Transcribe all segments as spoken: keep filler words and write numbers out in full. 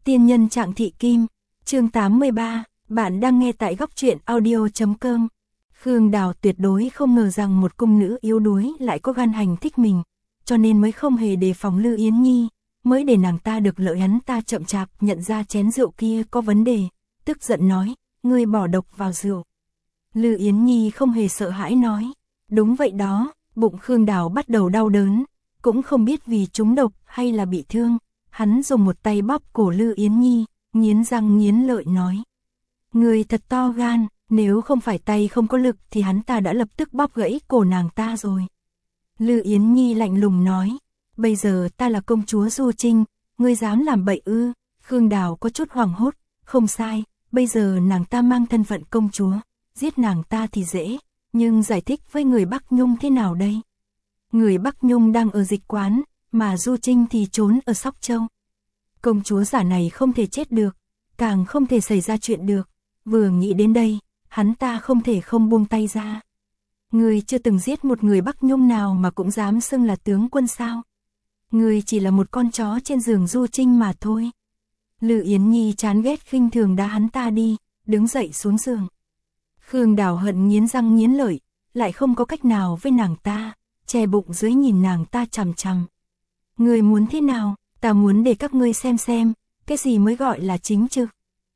Tiên nhân Trạng Thị Kim, chương tám mươi ba, bạn đang nghe tại góc truyện audio.com. Khương Đào tuyệt đối không ngờ rằng một cung nữ yếu đuối lại có gan hành thích mình, cho nên mới không hề đề phòng Lư Yến Nhi, mới để nàng ta được lợi hắn ta chậm chạp nhận ra chén rượu kia có vấn đề, tức giận nói, ngươi bỏ độc vào rượu. Lư Yến Nhi không hề sợ hãi nói, đúng vậy đó, bụng Khương Đào bắt đầu đau đớn, cũng không biết vì trúng độc hay là bị thương, hắn dùng một tay bóp cổ Lư Yến Nhi, nghiến răng nghiến lợi nói. Người thật to gan, nếu không phải tay không có lực thì hắn ta đã lập tức bóp gãy cổ nàng ta rồi. Lư Yến Nhi lạnh lùng nói, bây giờ ta là công chúa Du Trinh, ngươi dám làm bậy ư? Khương Đào có chút hoảng hốt, không sai, bây giờ nàng ta mang thân phận công chúa, giết nàng ta thì dễ, nhưng giải thích với người Bắc Nhung thế nào đây? Người Bắc Nhung đang ở dịch quán, mà Du Trinh thì trốn ở Sóc Châu. Công chúa giả này không thể chết được, càng không thể xảy ra chuyện được. Vừa nghĩ đến đây, hắn ta không thể không buông tay ra. Người chưa từng giết một người Bắc Nhung nào mà cũng dám xưng là tướng quân sao? Người chỉ là một con chó trên giường Du Trinh mà thôi. Lư Yến Nhi chán ghét khinh thường đá hắn ta đi, đứng dậy xuống giường. Khương Đào hận nghiến răng nghiến lợi, lại không có cách nào với nàng ta, che bụng dưới nhìn nàng ta chằm chằm. Người muốn thế nào? Ta muốn để các ngươi xem xem, cái gì mới gọi là chính trực.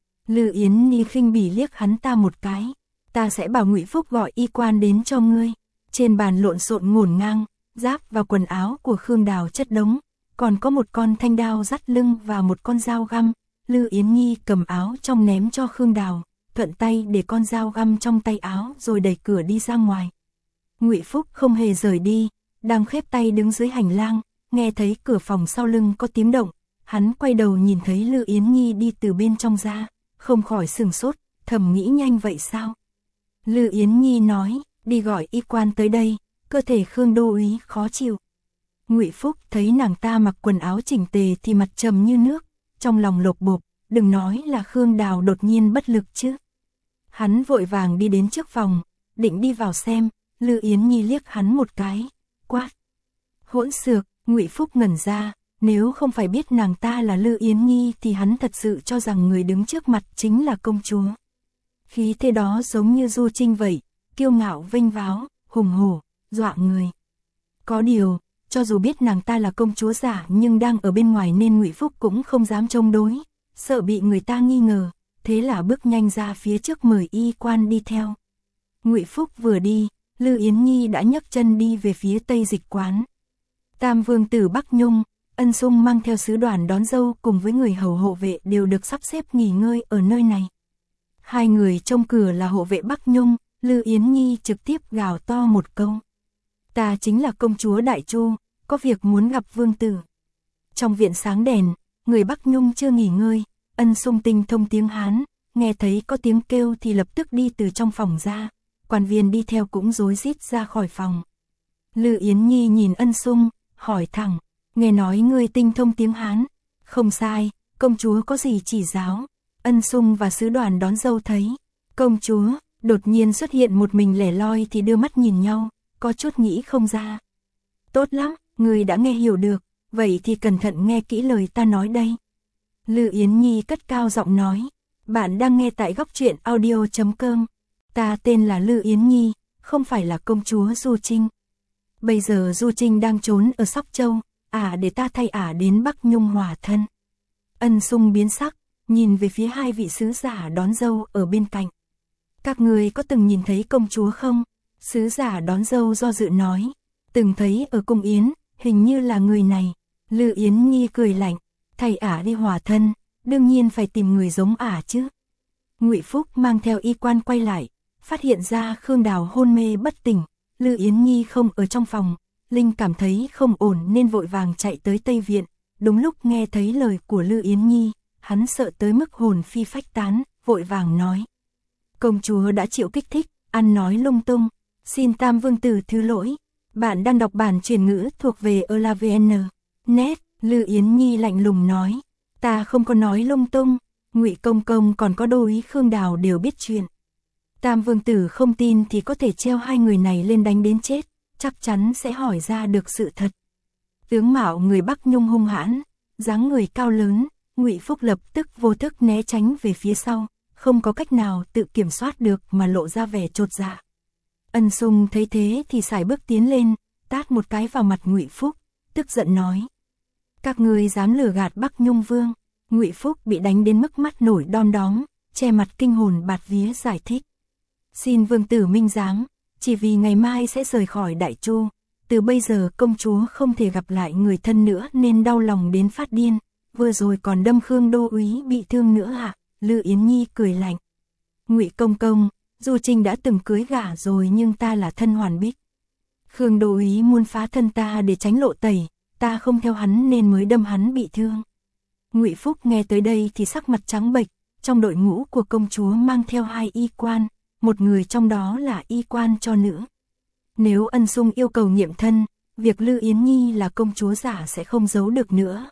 Lư Yến Nhi khinh bỉ liếc hắn ta một cái, ta sẽ bảo Ngụy Phúc gọi y quan đến cho ngươi. Trên bàn lộn xộn ngổn ngang, giáp và quần áo của Khương Đào chất đống, còn có một con thanh đao dắt lưng và một con dao găm. Lư Yến Nhi cầm áo trong ném cho Khương Đào, thuận tay để con dao găm trong tay áo rồi đẩy cửa đi ra ngoài. Ngụy Phúc không hề rời đi, đang khép tay đứng dưới hành lang, nghe thấy cửa phòng sau lưng có tiếng động, hắn quay đầu nhìn thấy Lư Yến Nhi đi từ bên trong ra, không khỏi sửng sốt, thầm nghĩ nhanh vậy sao? Lư Yến Nhi nói, đi gọi y quan tới đây, cơ thể Khương đô úy khó chịu. Ngụy Phúc thấy nàng ta mặc quần áo chỉnh tề thì mặt trầm như nước, trong lòng lột bột, đừng nói là Khương Đào đột nhiên bất lực chứ. Hắn vội vàng đi đến trước phòng, định đi vào xem, Lư Yến Nhi liếc hắn một cái, quát. Hỗn xược, Ngụy Phúc ngẩn ra, nếu không phải biết nàng ta là Lư Yến Nhi thì hắn thật sự cho rằng người đứng trước mặt chính là công chúa. Khí thế đó giống như Du Trinh vậy, kiêu ngạo vênh váo, hùng hổ, dọa người. Có điều, cho dù biết nàng ta là công chúa giả nhưng đang ở bên ngoài nên Ngụy Phúc cũng không dám chống đối, sợ bị người ta nghi ngờ, thế là bước nhanh ra phía trước mời y quan đi theo. Ngụy Phúc vừa đi, Lư Yến Nhi đã nhấc chân đi về phía tây dịch quán. Tam vương tử Bắc Nhung, Ân Sung mang theo sứ đoàn đón dâu cùng với người hầu hộ vệ đều được sắp xếp nghỉ ngơi ở nơi này. Hai người trong cửa là hộ vệ Bắc Nhung, Lư Yến Nhi trực tiếp gào to một câu. Ta chính là công chúa Đại Chu, có việc muốn gặp vương tử. Trong viện sáng đèn, người Bắc Nhung chưa nghỉ ngơi, Ân Sung tinh thông tiếng Hán, nghe thấy có tiếng kêu thì lập tức đi từ trong phòng ra, quan viên đi theo cũng rối rít ra khỏi phòng. Lư Yến Nhi nhìn Ân Sung, hỏi thẳng, nghe nói ngươi tinh thông tiếng Hán, không sai, công chúa có gì chỉ giáo. Ân Sung và sứ đoàn đón dâu thấy công chúa đột nhiên xuất hiện một mình lẻ loi thì đưa mắt nhìn nhau, có chút nghĩ không ra. Tốt lắm, ngươi đã nghe hiểu được, vậy thì cẩn thận nghe kỹ lời ta nói đây. Lư Yến Nhi cất cao giọng nói, bạn đang nghe tại góc truyện audio.com. Ta tên là Lư Yến Nhi, không phải là công chúa Du Trinh. Bây giờ Du Trinh đang trốn ở Sóc Châu, ả à để ta thay ả à đến Bắc Nhung hòa thân. Ân Sung biến sắc, nhìn về phía hai vị sứ giả đón dâu ở bên cạnh. Các người có từng nhìn thấy công chúa không? Sứ giả đón dâu do dự nói, từng thấy ở cung yến, hình như là người này. Lư Yến Nhi cười lạnh, thay ả đi hòa thân, đương nhiên phải tìm người giống ả chứ. Ngụy Phúc mang theo y quan quay lại, phát hiện ra Khương Đào hôn mê bất tỉnh, Lư Yến Nhi không ở trong phòng, Linh cảm thấy không ổn nên vội vàng chạy tới Tây Viện, đúng lúc nghe thấy lời của Lư Yến Nhi, hắn sợ tới mức hồn phi phách tán, vội vàng nói. Công chúa đã chịu kích thích, ăn nói lung tung, xin Tam vương tử thứ lỗi, bạn đang đọc bản truyền ngữ thuộc về Elavn. Net, Lư Yến Nhi lạnh lùng nói, ta không có nói lung tung, Ngụy công công còn có đô úy Khương Đào đều biết chuyện. Tam vương tử không tin thì có thể treo hai người này lên đánh đến chết, chắc chắn sẽ hỏi ra được sự thật. Tướng mạo người Bắc Nhung hung hãn, dáng người cao lớn, Ngụy Phúc lập tức vô thức né tránh về phía sau, không có cách nào tự kiểm soát được mà lộ ra vẻ chột dạ. Ân Sung thấy thế thì sải bước tiến lên, tát một cái vào mặt Ngụy Phúc, tức giận nói: "Các ngươi dám lừa gạt Bắc Nhung Vương?" Ngụy Phúc bị đánh đến mức mắt nổi đom đóm, che mặt kinh hồn bạt vía giải thích: "Xin vương tử minh giám, chỉ vì ngày mai sẽ rời khỏi Đại Chu, từ bây giờ công chúa không thể gặp lại người thân nữa nên đau lòng đến phát điên, vừa rồi còn đâm Khương đô úy bị thương nữa ạ." Lư Yến Nhi cười lạnh: "Ngụy công công, dù Trình đã từng cưới gả rồi nhưng ta là thân hoàn bích. Khương đô úy muốn phá thân ta để tránh lộ tẩy, ta không theo hắn nên mới đâm hắn bị thương." Ngụy Phúc nghe tới đây thì sắc mặt trắng bệch, trong đội ngũ của công chúa mang theo hai y quan, một người trong đó là y quan cho nữ. Nếu Ân Sung yêu cầu nghiệm thân, việc Lư Yến Nhi là công chúa giả sẽ không giấu được nữa.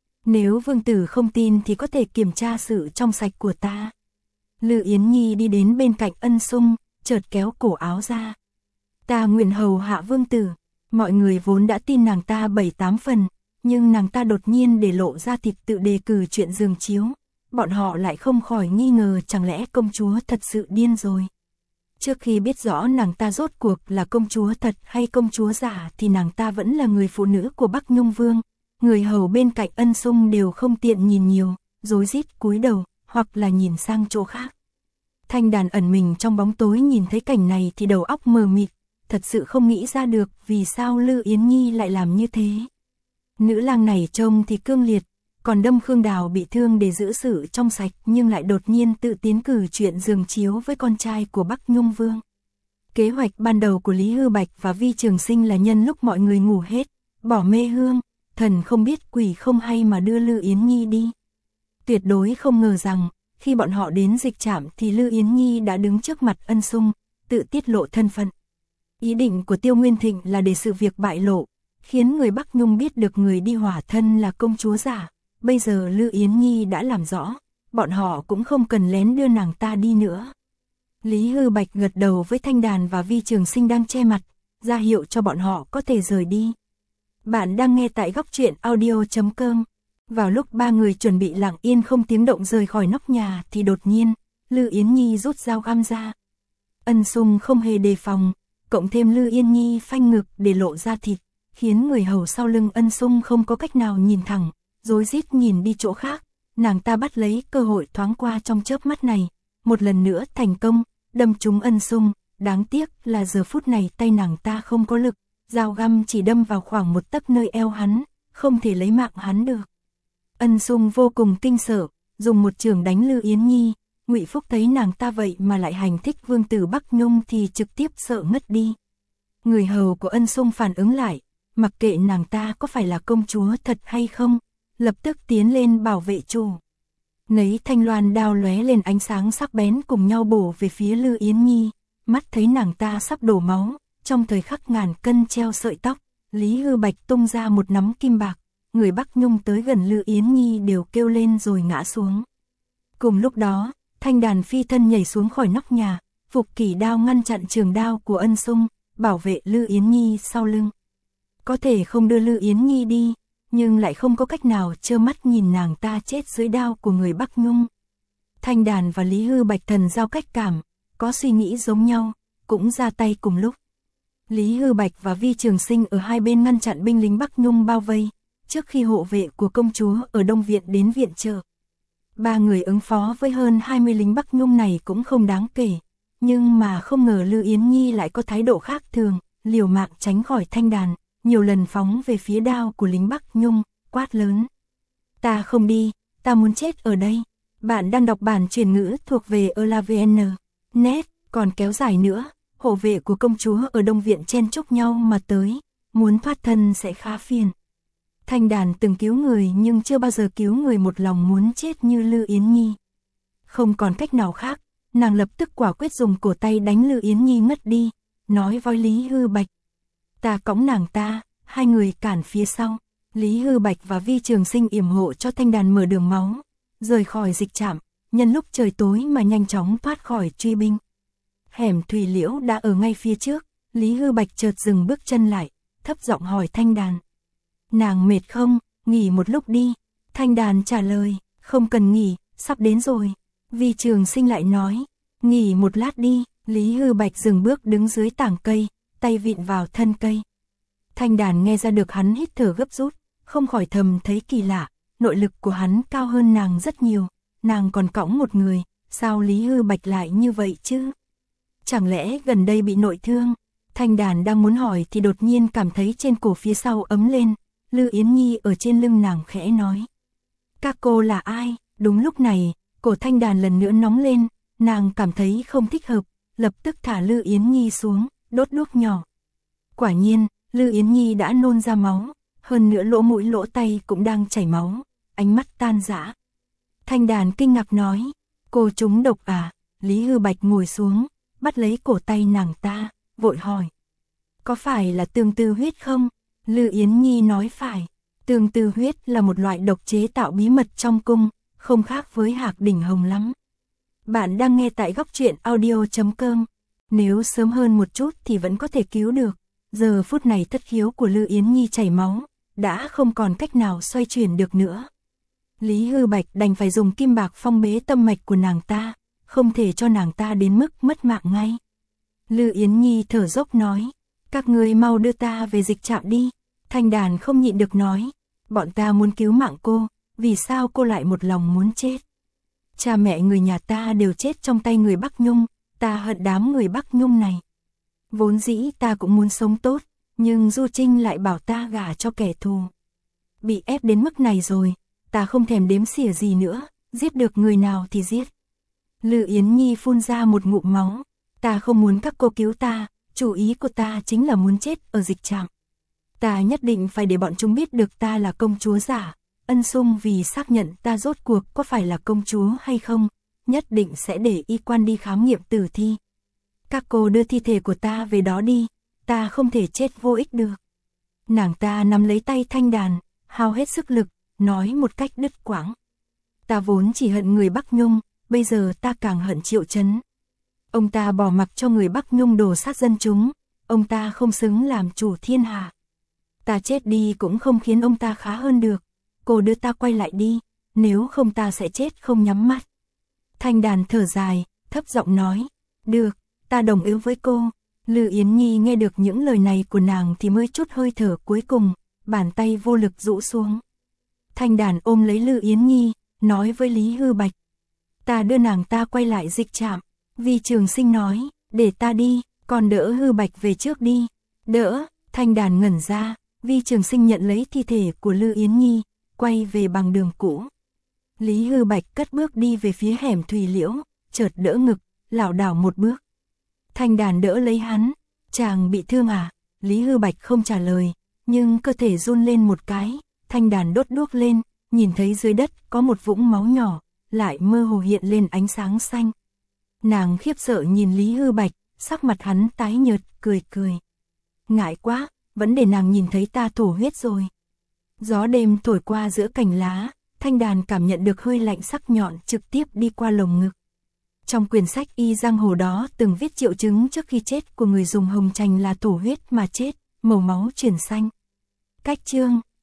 Nếu vương tử không tin thì có thể kiểm tra sự trong sạch của ta. Lư Yến Nhi đi đến bên cạnh Ân Sung, chợt kéo cổ áo ra. "Ta nguyện hầu hạ vương tử." Mọi người vốn đã tin nàng ta bảy tám phần, nhưng nàng ta đột nhiên để lộ ra thịt tự đề cử chuyện giường chiếu. Bọn họ lại không khỏi nghi ngờ chẳng lẽ công chúa thật sự điên rồi. Trước khi biết rõ nàng ta rốt cuộc là công chúa thật hay công chúa giả thì nàng ta vẫn là người phụ nữ của Bắc Nhung Vương. Người hầu bên cạnh Ân Sung đều không tiện nhìn nhiều, rối rít cúi đầu, hoặc là nhìn sang chỗ khác. Thanh Đàn ẩn mình trong bóng tối nhìn thấy cảnh này thì đầu óc mờ mịt, thật sự không nghĩ ra được vì sao Lư Yến Nhi lại làm như thế. Nữ lang này trông thì cương liệt, còn đâm Khương Đào bị thương để giữ sự trong sạch nhưng lại đột nhiên tự tiến cử chuyện giường chiếu với con trai của Bắc Nhung Vương. Kế hoạch ban đầu của Lý Hư Bạch và Vi Trường Sinh là nhân lúc mọi người ngủ hết, bỏ mê hương, thần không biết quỷ không hay mà đưa Lư Yến Nhi đi. Tuyệt đối không ngờ rằng, khi bọn họ đến dịch trạm thì Lư Yến Nhi đã đứng trước mặt Ân Sung, tự tiết lộ thân phận. Ý định của Tiêu Nguyên Thịnh là để sự việc bại lộ, khiến người Bắc Nhung biết được người đi hỏa thân là công chúa giả. Bây giờ Lư Yến Nhi đã làm rõ, bọn họ cũng không cần lén đưa nàng ta đi nữa. Lý Hư Bạch gật đầu với Thanh Đàn và Vi Trường Sinh đang che mặt, ra hiệu cho bọn họ có thể rời đi. Bạn đang nghe tại góc truyện audio chấm com. Vào lúc ba người chuẩn bị lặng yên không tiếng động rời khỏi nóc nhà thì đột nhiên, Lư Yến Nhi rút dao găm ra. Ân Sung không hề đề phòng, cộng thêm Lư Yến Nhi phanh ngực để lộ ra thịt, khiến người hầu sau lưng Ân Sung không có cách nào nhìn thẳng, rối rít nhìn đi chỗ khác. Nàng ta bắt lấy cơ hội thoáng qua trong chớp mắt này, một lần nữa thành công, đâm trúng Ân Sung. Đáng tiếc là giờ phút này tay nàng ta không có lực, dao găm chỉ đâm vào khoảng một tấc nơi eo hắn, không thể lấy mạng hắn được. Ân Sung vô cùng kinh sợ, dùng một chưởng đánh Lư Yến Nhi. Ngụy Phúc thấy nàng ta vậy mà lại hành thích vương tử Bắc Nhung thì trực tiếp sợ ngất đi. Người hầu của Ân Sung phản ứng lại, mặc kệ nàng ta có phải là công chúa thật hay không, lập tức tiến lên bảo vệ chủ. Nấy thanh loan đao lóe lên ánh sáng sắc bén cùng nhau bổ về phía Lư Yến Nhi, mắt thấy nàng ta sắp đổ máu, trong thời khắc ngàn cân treo sợi tóc, Lý Hư Bạch tung ra một nắm kim bạc, người Bắc Nhung tới gần Lư Yến Nhi đều kêu lên rồi ngã xuống. Cùng lúc đó, Thanh Đàn phi thân nhảy xuống khỏi nóc nhà, Phục Kỷ đao ngăn chặn trường đao của Ân Sung, bảo vệ Lư Yến Nhi sau lưng. Có thể không đưa Lư Yến Nhi đi, nhưng lại không có cách nào trơ mắt nhìn nàng ta chết dưới đao của người Bắc Nhung. Thanh Đàn và Lý Hư Bạch thần giao cách cảm, có suy nghĩ giống nhau, cũng ra tay cùng lúc. Lý Hư Bạch và Vi Trường Sinh ở hai bên ngăn chặn binh lính Bắc Nhung bao vây, trước khi hộ vệ của công chúa ở Đông Viện đến viện trợ. Ba người ứng phó với hơn hai mươi lính Bắc Nhung này cũng không đáng kể, nhưng mà không ngờ Lư Yến Nhi lại có thái độ khác thường, liều mạng tránh khỏi Thanh Đàn, nhiều lần phóng về phía đao của lính Bắc Nhung, quát lớn: "Ta không đi, ta muốn chết ở đây." Bạn đang đọc bản truyền ngữ thuộc về elavn chấm net, còn kéo dài nữa, hộ vệ của công chúa ở Đông Viện chen chúc nhau mà tới, muốn thoát thân sẽ khá phiền. Thanh Đàn từng cứu người nhưng chưa bao giờ cứu người một lòng muốn chết như Lư Yến Nhi. Không còn cách nào khác, nàng lập tức quả quyết dùng cổ tay đánh Lư Yến Nhi ngất đi, nói với Lý Hư Bạch: "Ta cõng nàng ta." Hai người cản phía sau, Lý Hư Bạch và Vi Trường Sinh yểm hộ cho Thanh Đàn mở đường máu, rời khỏi dịch trạm, nhân lúc trời tối mà nhanh chóng thoát khỏi truy binh. Hẻm Thủy Liễu đã ở ngay phía trước, Lý Hư Bạch chợt dừng bước chân lại, thấp giọng hỏi Thanh Đàn: "Nàng mệt không, nghỉ một lúc đi." Thanh Đàn trả lời: Không cần nghỉ, sắp đến rồi. Vi Trường Sinh lại nói, nghỉ một lát đi. Lý Hư Bạch dừng bước đứng dưới tảng cây, tay vịn vào thân cây. Thanh Đàn nghe ra được hắn hít thở gấp rút, không khỏi thầm thấy kỳ lạ, nội lực của hắn cao hơn nàng rất nhiều, nàng còn cõng một người, sao Lý Hư Bạch lại như vậy chứ? Chẳng lẽ gần đây bị nội thương? Thanh Đàn đang muốn hỏi thì đột nhiên cảm thấy trên cổ phía sau ấm lên, Lư Yến Nhi ở trên lưng nàng khẽ nói. Các cô là ai? Đúng lúc này, cổ Thanh Đàn lần nữa nóng lên, nàng cảm thấy không thích hợp, lập tức thả Lư Yến Nhi xuống, đốt đuốc nhỏ. Quả nhiên, Lư Yến Nhi đã nôn ra máu, hơn nữa lỗ mũi lỗ tay cũng đang chảy máu, ánh mắt tan rã. Thanh Đàn kinh ngạc nói, cô trúng độc à? Lý Hư Bạch ngồi xuống, bắt lấy cổ tay nàng ta, vội hỏi. Có phải là tương tư huyết không? Lư Yến Nhi nói phải, tương tư huyết là một loại độc chế tạo bí mật trong cung, không khác với hạc đỉnh hồng lắm. Bạn đang nghe tại góc truyện audio chấm com. Nếu sớm hơn một chút thì vẫn có thể cứu được. Giờ phút này thất khiếu của Lư Yến Nhi chảy máu, đã không còn cách nào xoay chuyển được nữa. Lý Hư Bạch đành phải dùng kim bạc phong bế tâm mạch của nàng ta, không thể cho nàng ta đến mức mất mạng ngay. Lư Yến Nhi thở dốc nói, các ngươi mau đưa ta về dịch trạm đi. Thanh Đàn không nhịn được nói, bọn ta muốn cứu mạng cô, vì sao cô lại một lòng muốn chết? Cha mẹ người nhà ta đều chết trong tay người Bắc Nhung, ta hận đám người Bắc Nhung này. Vốn dĩ ta cũng muốn sống tốt, nhưng Du Trinh lại bảo ta gả cho kẻ thù. Bị ép đến mức này rồi, ta không thèm đếm xỉa gì nữa, giết được người nào thì giết. Lư Yến Nhi phun ra một ngụm máu, ta không muốn các cô cứu ta, chủ ý của ta chính là muốn chết ở dịch trạm. Ta nhất định phải để bọn chúng biết được ta là công chúa giả, ân sung vì xác nhận ta rốt cuộc có phải là công chúa hay không, nhất định sẽ để y quan đi khám nghiệm tử thi. Các cô đưa thi thể của ta về đó đi, ta không thể chết vô ích được. Nàng ta nắm lấy tay Thanh Đàn, hao hết sức lực, nói một cách đứt quãng. Ta vốn chỉ hận người Bắc Nhung, bây giờ ta càng hận Triệu Chấn. Ông ta bỏ mặc cho người Bắc Nhung đổ sát dân chúng, ông ta không xứng làm chủ thiên hạ. Ta chết đi cũng không khiến ông ta khá hơn được, cô đưa ta quay lại đi, nếu không ta sẽ chết không nhắm mắt. Thanh Đàn thở dài, thấp giọng nói, được, ta đồng ý với cô. Lư Yến Nhi nghe được những lời này của nàng thì mới chút hơi thở cuối cùng, bàn tay vô lực rũ xuống. Thanh Đàn ôm lấy Lư Yến Nhi, nói với Lý Hư Bạch, ta đưa nàng ta quay lại dịch trạm. Vi Trường Sinh nói, để ta đi, còn đỡ Hư Bạch về trước đi. Đỡ. Thanh Đàn ngẩn ra, Vi Trường Sinh nhận lấy thi thể của Lư Yến Nhi, quay về bằng đường cũ. Lý Hư Bạch cất bước đi về phía hẻm Thủy Liễu, chợt đỡ ngực, lảo đảo một bước. Thanh Đàn đỡ lấy hắn, chàng bị thương à? Lý Hư Bạch không trả lời, nhưng cơ thể run lên một cái, Thanh Đàn đốt đuốc lên, nhìn thấy dưới đất có một vũng máu nhỏ, lại mơ hồ hiện lên ánh sáng xanh. Nàng khiếp sợ nhìn Lý Hư Bạch, sắc mặt hắn tái nhợt, cười cười. Ngại quá, vẫn để nàng nhìn thấy ta thổ huyết rồi. Gió đêm thổi qua giữa cành lá, Thanh Đàn cảm nhận được hơi lạnh sắc nhọn trực tiếp đi qua lồng ngực. Trong quyển sách y giang hồ đó từng viết triệu chứng trước khi chết của người dùng hồng trành là thổ huyết mà chết, màu máu chuyển xanh. Cách chương